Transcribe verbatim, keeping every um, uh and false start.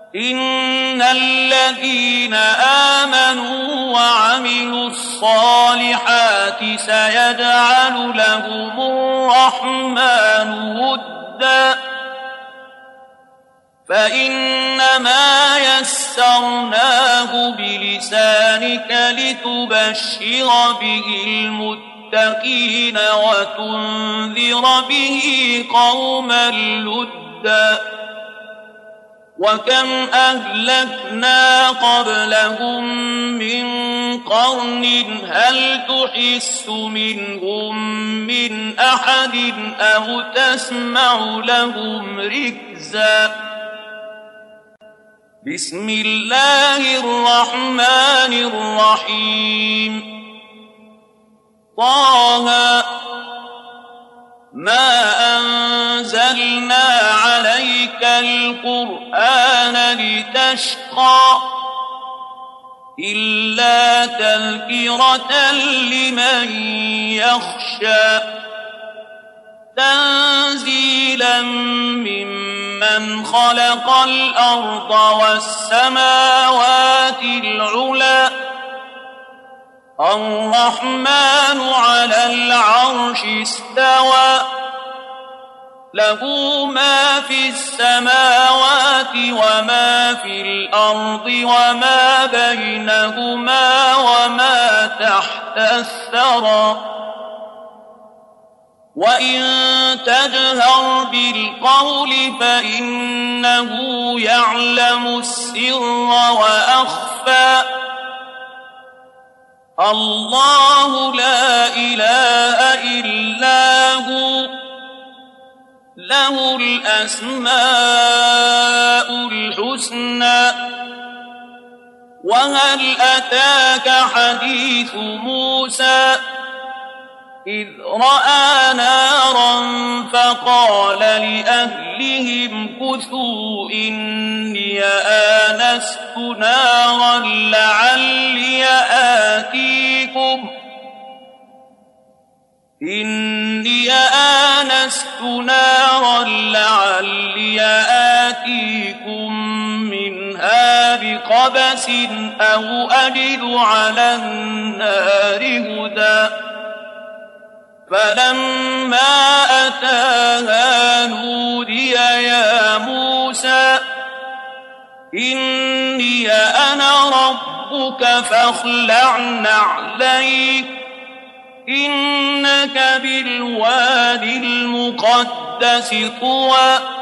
إن الذين آمنوا وعملوا الصالحات سيجعل لهم الرحمن ودا فإنما يسرناه بلسانك لتبشر به المتقين وتنذر به قوما لدا وكم أهلكنا قبلهم من قرن هل تحس منهم من أحد أو تسمع لهم ركزا بسم الله الرحمن الرحيم طه ما أنزلنا عليك القرآن لتشقى إلا تذكرة لمن يخشى تنزيلا ممن خلق الأرض والسماوات العلى الرحمن على العرش استوى له ما في السماوات وما في الأرض وما بينهما وما تحت الثرى وإن تجهر بالقول فإنه يعلم السر وأخفى الله لا إله إلا هو له الأسماء الحسنى وهل أتاك حديث موسى إذ رأى نارا فقال لأهلهم كثوا إني آنست نارا لعلي آتيكم إني آنست نارا لعلي آتيكم منها بقبس أو أجد على النار هدى فلما أتاها نودي يا موسى إني أنا ربك فاخلع نعليك إنك بالوادي المقدس طوى